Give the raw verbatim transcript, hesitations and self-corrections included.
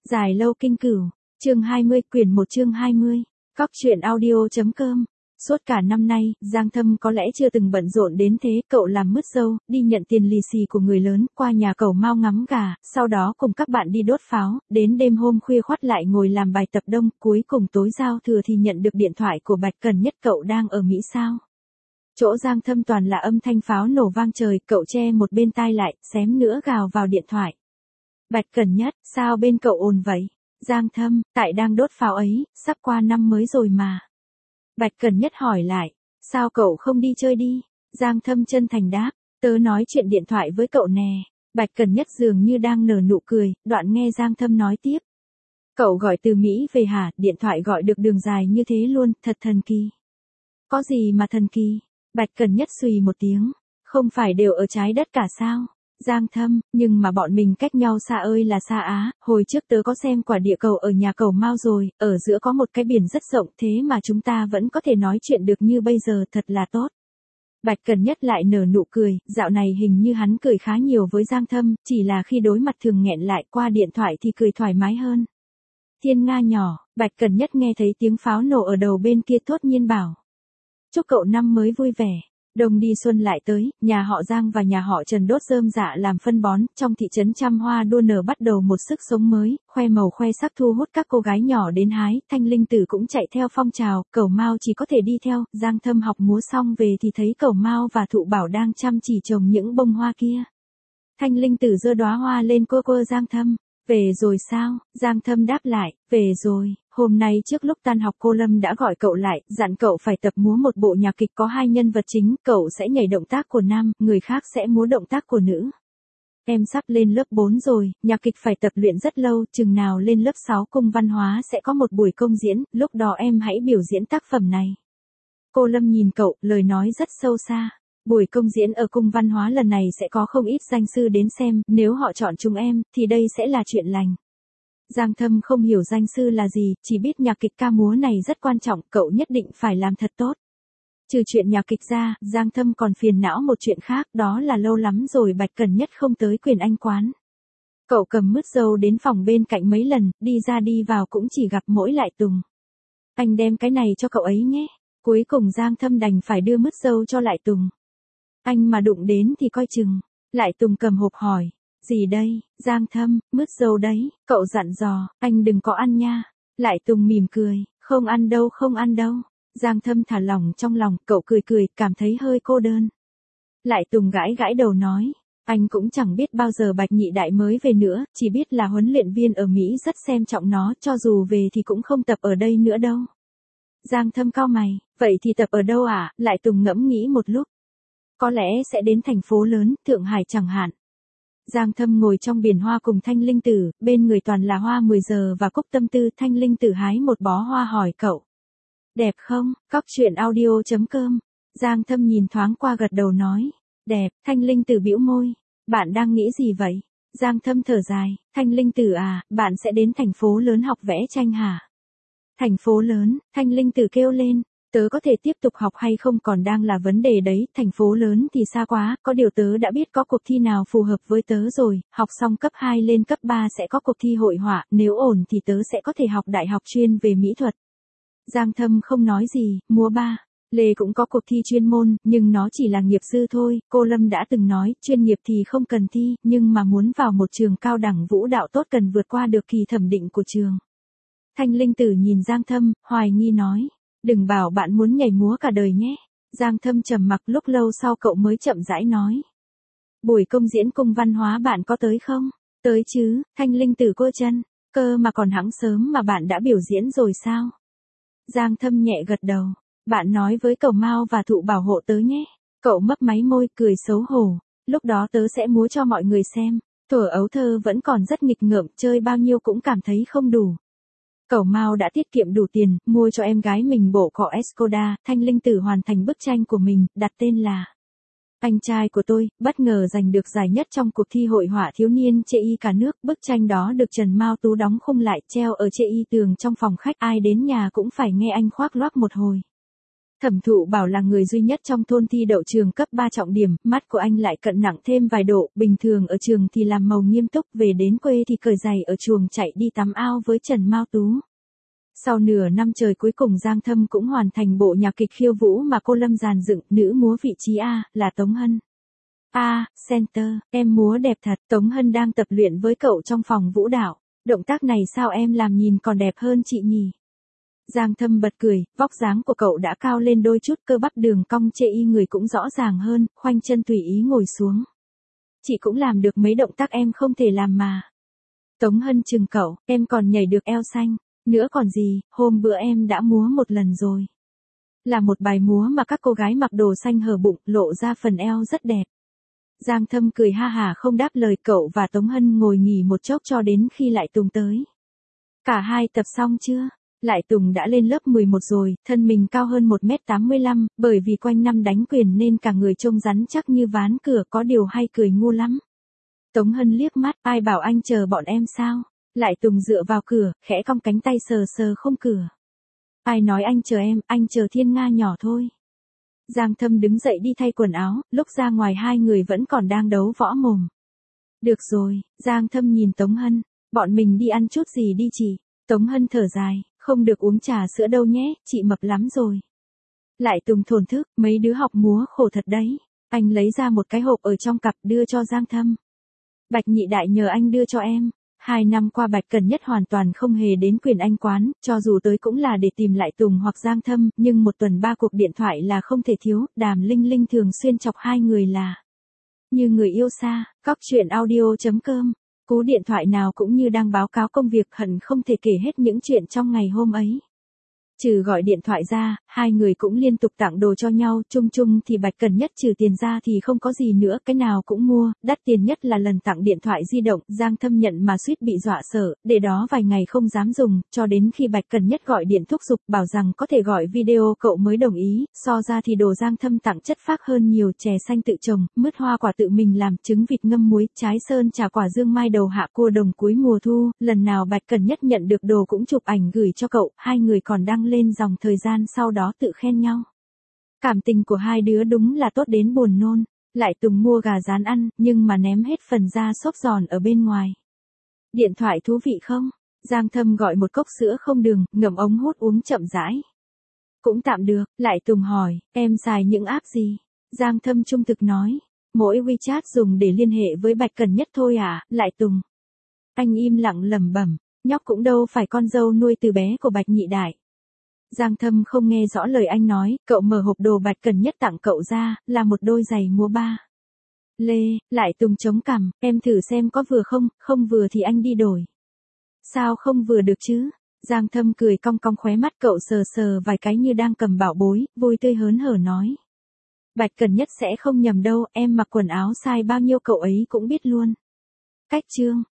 Dài lâu kinh cửu, chương hai mươi, quyển một chương hai mươi, Cóc truyện audio.com. Suốt cả năm nay, Giang Thâm có lẽ chưa từng bận rộn đến thế, cậu làm mứt dâu, đi nhận tiền lì xì của người lớn, qua nhà cậu Mao ngắm gà, sau đó cùng các bạn đi đốt pháo, đến đêm hôm khuya khoắt lại ngồi làm bài tập đông, cuối cùng tối giao thừa thì nhận được điện thoại của Bạch Cần Nhất, cậu đang ở Mỹ sao? Chỗ Giang Thâm toàn là âm thanh pháo nổ vang trời, cậu che một bên tai lại, xém nữa gào vào điện thoại. Bạch Cần Nhất, sao bên cậu ồn vậy? Giang Thâm, tại đang đốt pháo ấy, sắp qua năm mới rồi mà. Bạch Cần Nhất hỏi lại, sao cậu không đi chơi đi? Giang Thâm chân thành đáp, tớ nói chuyện điện thoại với cậu nè. Bạch Cần Nhất dường như đang nở nụ cười, đoạn nghe Giang Thâm nói tiếp. Cậu gọi từ Mỹ về hả, điện thoại gọi được đường dài như thế luôn, thật thần kỳ. Có gì mà thần kỳ? Bạch Cần Nhất xùy một tiếng, không phải đều ở trái đất cả sao? Giang Thâm, nhưng mà bọn mình cách nhau xa ơi là xa á, hồi trước tớ có xem quả địa cầu ở nhà cậu Mao rồi, ở giữa có một cái biển rất rộng, thế mà chúng ta vẫn có thể nói chuyện được như bây giờ, thật là tốt. Bạch Cần Nhất lại nở nụ cười, dạo này hình như hắn cười khá nhiều với Giang Thâm, chỉ là khi đối mặt thường nghẹn lại, qua điện thoại thì cười thoải mái hơn. Thiên Nga nhỏ, Bạch Cần Nhất nghe thấy tiếng pháo nổ ở đầu bên kia thốt nhiên bảo. Chúc cậu năm mới vui vẻ. Đông đi xuân lại tới, nhà họ Giang và nhà họ Trần đốt rơm rạ làm phân bón, trong thị trấn trăm hoa đua nở bắt đầu một sức sống mới, khoe màu khoe sắc thu hút các cô gái nhỏ đến hái, Thanh Linh Tử cũng chạy theo phong trào, Cẩu Mao chỉ có thể đi theo, Giang Thâm học múa xong về thì thấy Cẩu Mao và Thụ Bảo đang chăm chỉ trồng những bông hoa kia. Thanh Linh Tử giơ đóa hoa lên quơ quơ Giang Thâm. Về rồi sao? Giang Thâm đáp lại, về rồi, hôm nay trước lúc tan học cô Lâm đã gọi cậu lại, dặn cậu phải tập múa một bộ nhạc kịch có hai nhân vật chính, cậu sẽ nhảy động tác của nam, người khác sẽ múa động tác của nữ. Em sắp lên lớp bốn rồi, nhạc kịch phải tập luyện rất lâu, chừng nào lên lớp sáu cung văn hóa sẽ có một buổi công diễn, lúc đó em hãy biểu diễn tác phẩm này. Cô Lâm nhìn cậu, lời nói rất sâu xa. Buổi công diễn ở cung văn hóa lần này sẽ có không ít danh sư đến xem, nếu họ chọn chúng em, thì đây sẽ là chuyện lành. Giang Thâm không hiểu danh sư là gì, chỉ biết nhạc kịch ca múa này rất quan trọng, cậu nhất định phải làm thật tốt. Trừ chuyện nhạc kịch ra, Giang Thâm còn phiền não một chuyện khác, đó là lâu lắm rồi Bạch Cần Nhất không tới Quyền Anh quán. Cậu cầm mứt dâu đến phòng bên cạnh mấy lần, đi ra đi vào cũng chỉ gặp mỗi Lại Tùng. Anh đem cái này cho cậu ấy nhé. Cuối cùng Giang Thâm đành phải đưa mứt dâu cho Lại Tùng. Anh mà đụng đến thì coi chừng. Lại Tùng cầm hộp hỏi. Gì đây? Giang Thâm, mứt dâu đấy, cậu dặn dò, anh đừng có ăn nha. Lại Tùng mỉm cười, không ăn đâu không ăn đâu. Giang Thâm thả lỏng trong lòng, cậu cười cười, cảm thấy hơi cô đơn. Lại Tùng gãi gãi đầu nói, anh cũng chẳng biết bao giờ Bạch Nhị Đại mới về nữa, chỉ biết là huấn luyện viên ở Mỹ rất xem trọng nó, cho dù về thì cũng không tập ở đây nữa đâu. Giang Thâm cau mày, vậy thì tập ở đâu à? Lại Tùng ngẫm nghĩ một lúc. Có lẽ sẽ đến thành phố lớn, Thượng Hải chẳng hạn. Giang Thâm ngồi trong biển hoa cùng Thanh Linh Tử, bên người toàn là hoa mười giờ và cúc tâm tư. Thanh Linh Tử hái một bó hoa hỏi cậu. Đẹp không? Cóc truyện audio.com. Giang Thâm nhìn thoáng qua gật đầu nói. Đẹp. Thanh Linh Tử bĩu môi. Bạn đang nghĩ gì vậy? Giang Thâm thở dài. Thanh Linh Tử à, bạn sẽ đến thành phố lớn học vẽ tranh hả? Thành phố lớn, Thanh Linh Tử kêu lên. Tớ có thể tiếp tục học hay không còn đang là vấn đề đấy, thành phố lớn thì xa quá, có điều tớ đã biết có cuộc thi nào phù hợp với tớ rồi, học xong cấp hai lên cấp ba sẽ có cuộc thi hội họa, nếu ổn thì tớ sẽ có thể học đại học chuyên về mỹ thuật. Giang Thâm không nói gì, múa ba. Lê cũng có cuộc thi chuyên môn, nhưng nó chỉ là nghiệp dư thôi, cô Lâm đã từng nói, chuyên nghiệp thì không cần thi, nhưng mà muốn vào một trường cao đẳng vũ đạo tốt cần vượt qua được kỳ thẩm định của trường. Thanh Linh Tử nhìn Giang Thâm, hoài nghi nói. Đừng bảo bạn muốn nhảy múa cả đời nhé. Giang Thâm trầm mặc lúc lâu sau cậu mới chậm rãi nói. Buổi công diễn cung văn hóa bạn có tới không? Tới chứ, Thanh Linh Tử cô chân. Cơ mà còn hẵng sớm mà bạn đã biểu diễn rồi sao? Giang Thâm nhẹ gật đầu. Bạn nói với Cẩu Mao và Thụ Bảo hộ tớ nhé. Cậu mấp máy môi cười xấu hổ. Lúc đó tớ sẽ múa cho mọi người xem. Thuở ấu thơ vẫn còn rất nghịch ngợm, chơi bao nhiêu cũng cảm thấy không đủ. Cẩu Mao đã tiết kiệm đủ tiền, mua cho em gái mình bộ cọ Skoda, Thanh Linh Tử hoàn thành bức tranh của mình, đặt tên là Anh trai của tôi, bất ngờ giành được giải nhất trong cuộc thi hội họa thiếu niên chê y cả nước. Bức tranh đó được Trần Mao Tú đóng khung lại, treo ở chê y tường trong phòng khách, ai đến nhà cũng phải nghe anh khoác loác một hồi. Thẩm Thụ Bảo là người duy nhất trong thôn thi đậu trường cấp ba trọng điểm, mắt của anh lại cận nặng thêm vài độ, bình thường ở trường thì làm màu nghiêm túc, về đến quê thì cởi giày ở chuồng chạy đi tắm ao với Trần Mao Tú. Sau nửa năm trời cuối cùng Giang Thâm cũng hoàn thành bộ nhạc kịch khiêu vũ mà cô Lâm dàn dựng, nữ múa vị trí A, là Tống Hân. A, center, em múa đẹp thật, Tống Hân đang tập luyện với cậu trong phòng vũ đạo. Động tác này sao em làm nhìn còn đẹp hơn chị nhỉ? Giang Thâm bật cười, vóc dáng của cậu đã cao lên đôi chút, cơ bắp đường cong chê y người cũng rõ ràng hơn, khoanh chân tùy ý ngồi xuống. Chị cũng làm được mấy động tác em không thể làm mà. Tống Hân chừng cậu, em còn nhảy được eo xanh. Nữa còn gì, hôm bữa em đã múa một lần rồi. Là một bài múa mà các cô gái mặc đồ xanh hở bụng, lộ ra phần eo rất đẹp. Giang Thâm cười ha hả không đáp lời, cậu và Tống Hân ngồi nghỉ một chốc cho đến khi Lại Tùng tới. Cả hai tập xong chưa? Lại Tùng đã lên lớp mười một rồi, thân mình cao hơn một mét tám mươi lăm, bởi vì quanh năm đánh quyền nên cả người trông rắn chắc như ván cửa, có điều hay cười ngu lắm. Tống Hân liếc mắt, ai bảo anh chờ bọn em sao? Lại Tùng dựa vào cửa, khẽ cong cánh tay sờ sờ khung cửa. Ai nói anh chờ em, anh chờ Thiên Nga nhỏ thôi. Giang Thâm đứng dậy đi thay quần áo, lúc ra ngoài hai người vẫn còn đang đấu võ mồm. Được rồi, Giang Thâm nhìn Tống Hân, bọn mình đi ăn chút gì đi chị. Tống Hân thở dài, không được uống trà sữa đâu nhé, chị mập lắm rồi. Lại Tùng thổn thức, mấy đứa học múa khổ thật đấy. Anh lấy ra một cái hộp ở trong cặp đưa cho Giang Thâm. Bạch Nhị Đại nhờ anh đưa cho em. Hai năm qua Bạch Cần Nhất hoàn toàn không hề đến Quyền Anh quán, cho dù tới cũng là để tìm Lại Tùng hoặc Giang Thâm, nhưng một tuần ba cuộc điện thoại là không thể thiếu, Đàm Linh Linh thường xuyên chọc hai người là như người yêu xa. Cóc truyện audio chấm com. Cú điện thoại nào cũng như đang báo cáo công việc, hận không thể kể hết những chuyện trong ngày hôm ấy. Trừ gọi điện thoại ra, hai người cũng liên tục tặng đồ cho nhau, chung chung thì Bạch Cần Nhất trừ tiền ra thì không có gì nữa, cái nào cũng mua, đắt tiền nhất là lần tặng điện thoại di động, Giang Thâm nhận mà suýt bị dọa sợ, để đó vài ngày không dám dùng, cho đến khi Bạch Cần Nhất gọi điện thúc giục bảo rằng có thể gọi video cậu mới đồng ý, so ra thì đồ Giang Thâm tặng chất phác hơn nhiều, chè xanh tự trồng, mứt hoa quả tự mình làm, trứng vịt ngâm muối, trái sơn trà quả dương mai đầu hạ cua đồng cuối mùa thu, lần nào Bạch Cần Nhất nhận được đồ cũng chụp ảnh gửi cho cậu, hai người còn đăng lên dòng thời gian sau đó tự khen nhau. Cảm tình của hai đứa đúng là tốt đến buồn nôn. Lại Tùng mua gà rán ăn, nhưng mà ném hết phần da xốp giòn ở bên ngoài. Điện thoại thú vị không? Giang Thâm gọi một cốc sữa không đường, ngậm ống hút uống chậm rãi. Cũng tạm được, Lại Tùng hỏi, em xài những app gì? Giang Thâm trung thực nói, mỗi WeChat dùng để liên hệ với Bạch Cần Nhất thôi à, Lại Tùng. Anh im lặng lẩm bẩm, nhóc cũng đâu phải con dâu nuôi từ bé của Bạch Nhị Đại. Giang Thâm không nghe rõ lời anh nói, cậu mở hộp đồ Bạch Cần Nhất tặng cậu ra, là một đôi giày múa ba lê. Lại Tùng chống cằm, em thử xem có vừa không, không vừa thì anh đi đổi. Sao không vừa được chứ? Giang Thâm cười cong cong khóe mắt, cậu sờ sờ vài cái như đang cầm bảo bối, vui tươi hớn hở nói. Bạch Cần Nhất sẽ không nhầm đâu, em mặc quần áo size bao nhiêu cậu ấy cũng biết luôn. Cách chương.